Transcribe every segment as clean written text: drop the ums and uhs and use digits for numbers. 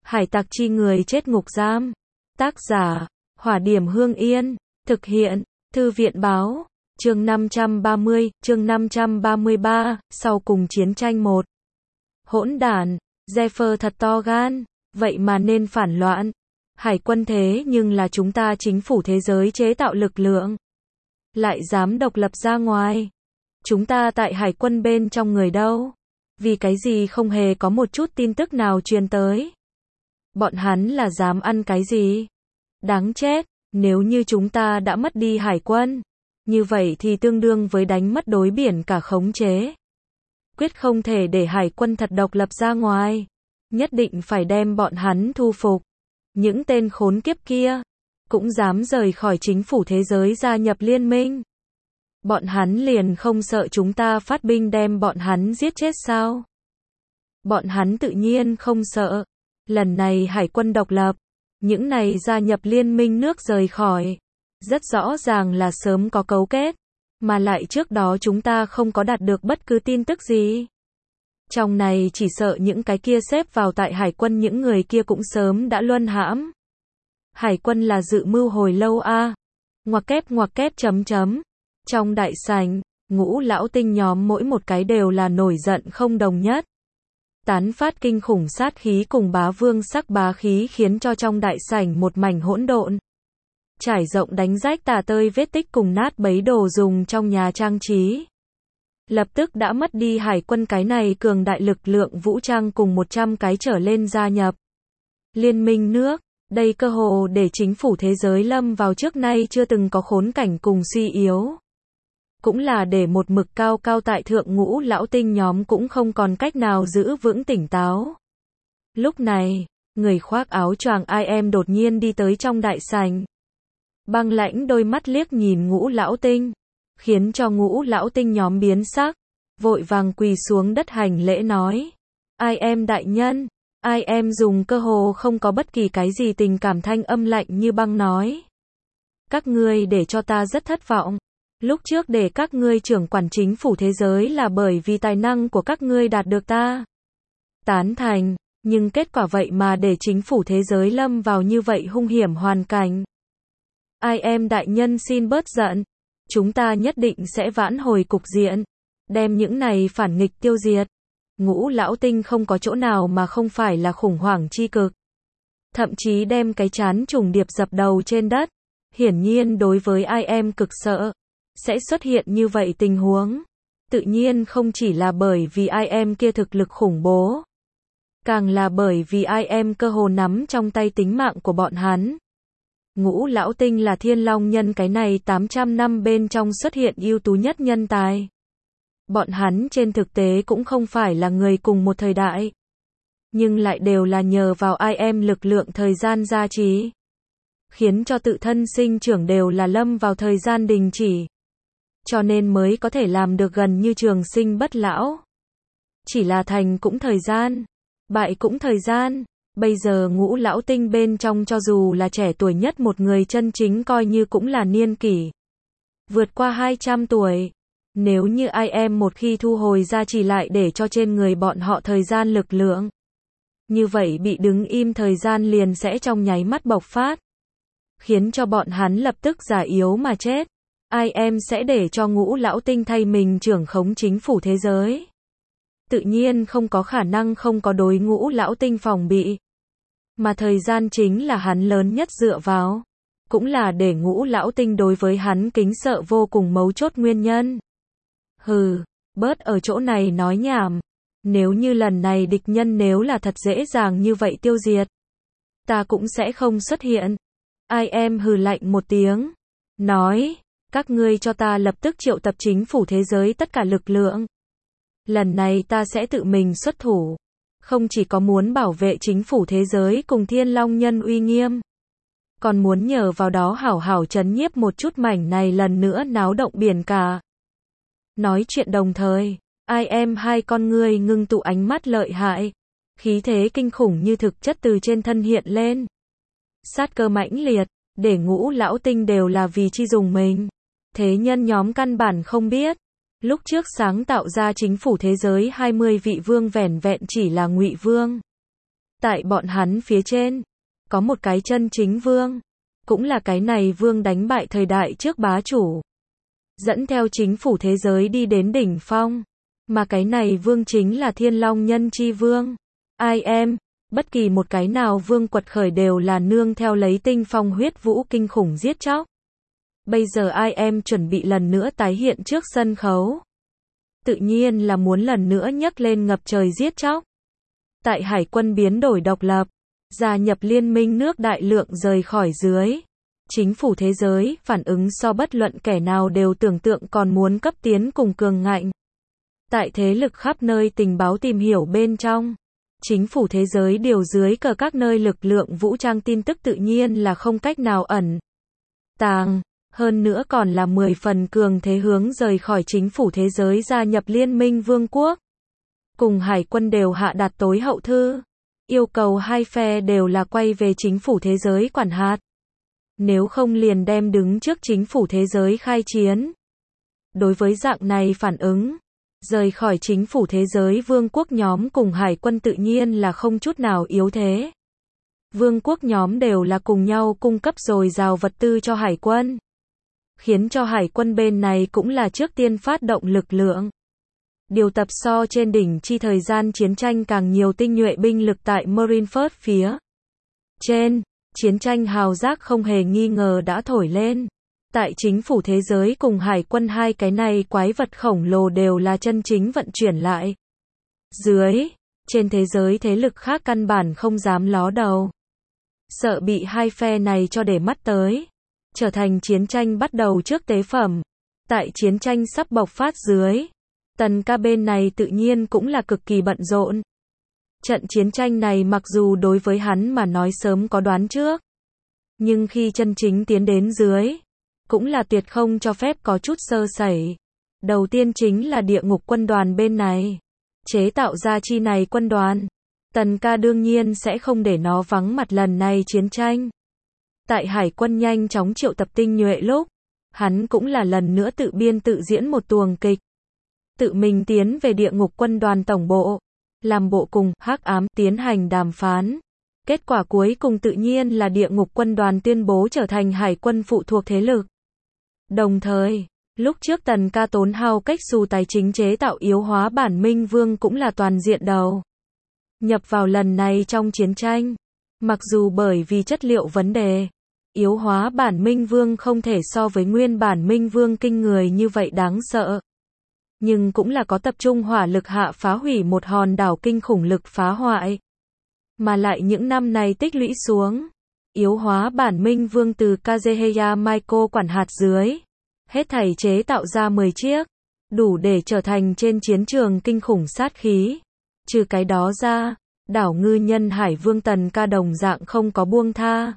Hải tặc chi người chết ngục giam. Tác giả, Hỏa Điểm Hương Yên. Thực hiện, Thư viện Báo. Chương 530, chương 533, sau cùng chiến tranh 1. Hỗn đản, Zephyr thật to gan, vậy mà nên phản loạn. Hải quân thế nhưng là chúng ta chính phủ thế giới chế tạo lực lượng. Lại dám độc lập ra ngoài. Chúng ta tại hải quân bên trong người đâu? Vì cái gì không hề có một chút tin tức nào truyền tới? Bọn hắn là dám ăn cái gì? Đáng chết, nếu như chúng ta đã mất đi hải quân, như vậy thì tương đương với đánh mất đối biển cả khống chế. Quyết không thể để hải quân thật độc lập ra ngoài. Nhất định phải đem bọn hắn thu phục. Những tên khốn kiếp kia, cũng dám rời khỏi chính phủ thế giới gia nhập liên minh. Bọn hắn liền không sợ chúng ta phát binh đem bọn hắn giết chết sao? Bọn hắn tự nhiên không sợ. Lần này hải quân độc lập, những này gia nhập liên minh nước rời khỏi. Rất rõ ràng là sớm có cấu kết, mà lại trước đó chúng ta không có đạt được bất cứ tin tức gì. Trong này chỉ sợ những cái kia xếp vào tại hải quân những người kia cũng sớm đã luân hãm. Hải quân là dự mưu hồi lâu a. Ngoặc kép chấm chấm. Trong đại sảnh, ngũ lão tinh nhóm mỗi một cái đều là nổi giận không đồng nhất. Tán phát kinh khủng sát khí cùng bá vương sắc bá khí khiến cho trong đại sảnh một mảnh hỗn độn. Trải rộng đánh rách tả tơi vết tích cùng nát bấy đồ dùng trong nhà trang trí. Lập tức đã mất đi hải quân cái này cường đại lực lượng vũ trang cùng 100 cái trở lên gia nhập liên minh nước. Đây cơ hồ để chính phủ thế giới lâm vào trước nay chưa từng có khốn cảnh cùng suy yếu. Cũng là để một mực cao cao tại thượng ngũ lão tinh nhóm cũng không còn cách nào giữ vững tỉnh táo. Lúc này, người khoác áo choàng IM đột nhiên đi tới trong đại sảnh. Băng lãnh đôi mắt liếc nhìn ngũ lão tinh, khiến cho ngũ lão tinh nhóm biến sắc, vội vàng quỳ xuống đất hành lễ nói. IM đại nhân, IM dùng cơ hồ không có bất kỳ cái gì tình cảm thanh âm lạnh như băng nói. Các ngươi để cho ta rất thất vọng. Lúc trước để các ngươi trưởng quản chính phủ thế giới là bởi vì tài năng của các ngươi đạt được ta tán thành, nhưng kết quả vậy mà để chính phủ thế giới lâm vào như vậy hung hiểm hoàn cảnh. IM đại nhân xin bớt giận, chúng ta nhất định sẽ vãn hồi cục diện, đem những này phản nghịch tiêu diệt. Ngũ lão tinh không có chỗ nào mà không phải là khủng hoảng chi cực. Thậm chí đem cái chán trùng điệp dập đầu trên đất. Hiển nhiên đối với IM cực sợ sẽ xuất hiện như vậy tình huống. Tự nhiên không chỉ là bởi vì IM kia thực lực khủng bố, càng là bởi vì IM cơ hồ nắm trong tay tính mạng của bọn hắn. Ngũ lão tinh là thiên long nhân cái này 800 năm bên trong xuất hiện ưu tú nhất nhân tài. Bọn hắn trên thực tế cũng không phải là người cùng một thời đại, nhưng lại đều là nhờ vào IM lực lượng thời gian gia trì, khiến cho tự thân sinh trưởng đều là lâm vào thời gian đình chỉ. Cho nên mới có thể làm được gần như trường sinh bất lão. Chỉ là thành cũng thời gian, bại cũng thời gian. Bây giờ ngũ lão tinh bên trong cho dù là trẻ tuổi nhất một người chân chính coi như cũng là niên kỷ vượt qua 200 tuổi. Nếu như IM một khi thu hồi ra chỉ lại để cho trên người bọn họ thời gian lực lượng, như vậy bị đứng im thời gian liền sẽ trong nháy mắt bộc phát, khiến cho bọn hắn lập tức già yếu mà chết. IM sẽ để cho ngũ lão tinh thay mình trưởng khống chính phủ thế giới. Tự nhiên không có khả năng không có đối ngũ lão tinh phòng bị. Mà thời gian chính là hắn lớn nhất dựa vào. Cũng là để ngũ lão tinh đối với hắn kính sợ vô cùng mấu chốt nguyên nhân. Hừ, bớt ở chỗ này nói nhảm. Nếu như lần này địch nhân nếu là thật dễ dàng như vậy tiêu diệt, ta cũng sẽ không xuất hiện. IM hừ lạnh một tiếng, nói. Các ngươi cho ta lập tức triệu tập chính phủ thế giới tất cả lực lượng. Lần này ta sẽ tự mình xuất thủ. Không chỉ có muốn bảo vệ chính phủ thế giới cùng thiên long nhân uy nghiêm, còn muốn nhờ vào đó hảo hảo trấn nhiếp một chút mảnh này lần nữa náo động biển cả. Nói chuyện đồng thời, IM hai con ngươi ngưng tụ ánh mắt lợi hại. Khí thế kinh khủng như thực chất từ trên thân hiện lên. Sát cơ mãnh liệt, để ngũ lão tinh đều là vì chi dùng mình. Thế nhân nhóm căn bản không biết, lúc trước sáng tạo ra chính phủ thế giới 20 vị vương vẻn vẹn chỉ là ngụy vương. Tại bọn hắn phía trên, có một cái chân chính vương. Cũng là cái này vương đánh bại thời đại trước bá chủ. Dẫn theo chính phủ thế giới đi đến đỉnh phong. Mà cái này vương chính là Thiên Long Nhân Chi Vương. I am, bất kỳ một cái nào vương quật khởi đều là nương theo lấy tinh phong huyết vũ kinh khủng giết chóc. Bây giờ I am chuẩn bị lần nữa tái hiện trước sân khấu. Tự nhiên là muốn lần nữa nhấc lên ngập trời giết chóc. Tại hải quân biến đổi độc lập, gia nhập liên minh nước đại lượng rời khỏi dưới. Chính phủ thế giới phản ứng so bất luận kẻ nào đều tưởng tượng còn muốn cấp tiến cùng cường ngạnh. Tại thế lực khắp nơi tình báo tìm hiểu bên trong, chính phủ thế giới điều dưới cờ các nơi lực lượng vũ trang tin tức tự nhiên là không cách nào ẩn tàng, hơn nữa còn là 10 phần cường thế hướng rời khỏi chính phủ thế giới gia nhập liên minh vương quốc. Cùng hải quân đều hạ đạt tối hậu thư, yêu cầu hai phe đều là quay về chính phủ thế giới quản hạt. Nếu không liền đem đứng trước chính phủ thế giới khai chiến. Đối với dạng này phản ứng, rời khỏi chính phủ thế giới vương quốc nhóm cùng hải quân tự nhiên là không chút nào yếu thế. Vương quốc nhóm đều là cùng nhau cung cấp dồi dào vật tư cho hải quân. Khiến cho hải quân bên này cũng là trước tiên phát động lực lượng. Điều tập so trên đỉnh chi thời gian chiến tranh càng nhiều tinh nhuệ binh lực tại Marineford phía trên. Chiến tranh hào giác không hề nghi ngờ đã thổi lên. Tại chính phủ thế giới cùng hải quân hai cái này quái vật khổng lồ đều là chân chính vận chuyển lại. Dưới, trên thế giới thế lực khác căn bản không dám ló đầu. Sợ bị hai phe này cho để mắt tới. Trở thành chiến tranh bắt đầu trước tế phẩm. Tại chiến tranh sắp bộc phát dưới, Tần Ca bên này tự nhiên cũng là cực kỳ bận rộn. Trận chiến tranh này mặc dù đối với hắn mà nói sớm có đoán trước, nhưng khi chân chính tiến đến dưới, cũng là tuyệt không cho phép có chút sơ sẩy. Đầu tiên chính là địa ngục quân đoàn bên này. Chế tạo ra chi này quân đoàn, Tần Ca đương nhiên sẽ không để nó vắng mặt lần này chiến tranh. Tại hải quân nhanh chóng triệu tập tinh nhuệ lúc, hắn cũng là lần nữa tự biên tự diễn một tuồng kịch. Tự mình tiến về địa ngục quân đoàn tổng bộ, làm bộ cùng Hắc Ám tiến hành đàm phán. Kết quả cuối cùng tự nhiên là địa ngục quân đoàn tuyên bố trở thành hải quân phụ thuộc thế lực. Đồng thời, lúc trước Tần Ca tốn hao cách xù tài chính chế tạo yếu hóa bản Minh Vương cũng là toàn diện đầu nhập vào lần này trong chiến tranh. Mặc dù bởi vì chất liệu vấn đề, yếu hóa bản Minh Vương không thể so với nguyên bản Minh Vương kinh người như vậy đáng sợ. Nhưng cũng là có tập trung hỏa lực hạ phá hủy một hòn đảo kinh khủng lực phá hoại. Mà lại những năm này tích lũy xuống, yếu hóa bản Minh Vương từ Kazuhaya Michael quản hạt dưới, hết thảy chế tạo ra 10 chiếc, đủ để trở thành trên chiến trường kinh khủng sát khí. Trừ cái đó ra, đảo ngư nhân Hải Vương Tần Ca đồng dạng không có buông tha.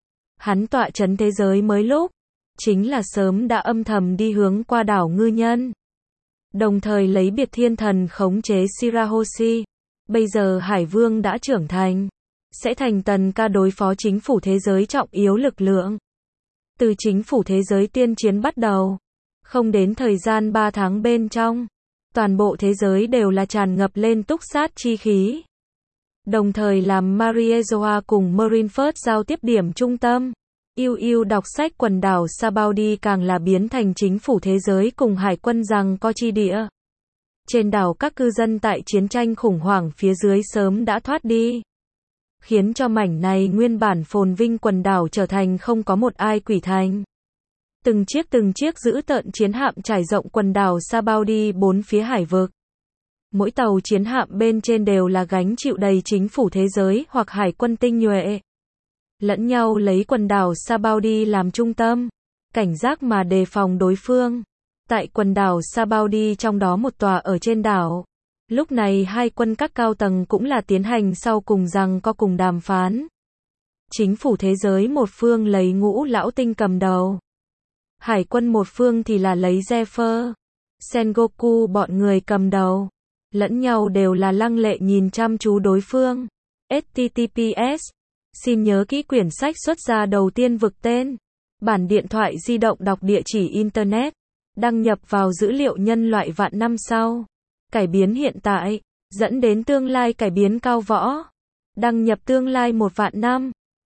Hắn tọa trấn thế giới mới lúc, chính là sớm đã âm thầm đi hướng qua đảo ngư nhân. Đồng thời lấy biệt thiên thần khống chế Shirahoshi. Bây giờ Hải Vương đã trưởng thành, sẽ thành Tần Ca đối phó chính phủ thế giới trọng yếu lực lượng. Từ chính phủ thế giới tiên chiến bắt đầu, không đến thời gian 3 tháng bên trong, toàn bộ thế giới đều là tràn ngập lên túc sát chi khí. Đồng thời làm Mariezoa cùng Marineford giao tiếp điểm trung tâm. Yêu đọc sách quần đảo Sabaudi càng là biến thành chính phủ thế giới cùng hải quân giằng co chi địa. Trên đảo các cư dân tại chiến tranh khủng hoảng phía dưới sớm đã thoát đi. Khiến cho mảnh này nguyên bản phồn vinh quần đảo trở thành không có một ai quỷ thành. Từng chiếc dữ tợn chiến hạm trải rộng quần đảo Sabaudi bốn phía hải vực. Mỗi tàu chiến hạm bên trên đều là gánh chịu đầy chính phủ thế giới hoặc hải quân tinh nhuệ. Lẫn nhau lấy quần đảo Sabaudi làm trung tâm, cảnh giác mà đề phòng đối phương. Tại quần đảo Sabaudi trong đó một tòa ở trên đảo. Lúc này hai quân các cao tầng cũng là tiến hành sau cùng giằng co cùng đàm phán. Chính phủ thế giới một phương lấy Ngũ Lão Tinh cầm đầu. Hải quân một phương thì là lấy Zephyr, Sengoku bọn người cầm đầu. Lẫn nhau đều là lăng lệ nhìn chăm chú đối phương. HTTPS. Xin nhớ kỹ quyển sách xuất ra đầu tiên vực tên. Bản điện thoại di động đọc địa chỉ Internet. Đăng nhập vào dữ liệu nhân loại vạn năm sau. Cải biến hiện tại, dẫn đến tương lai cải biến cao võ. Đăng nhập tương lai 1 vạn năm.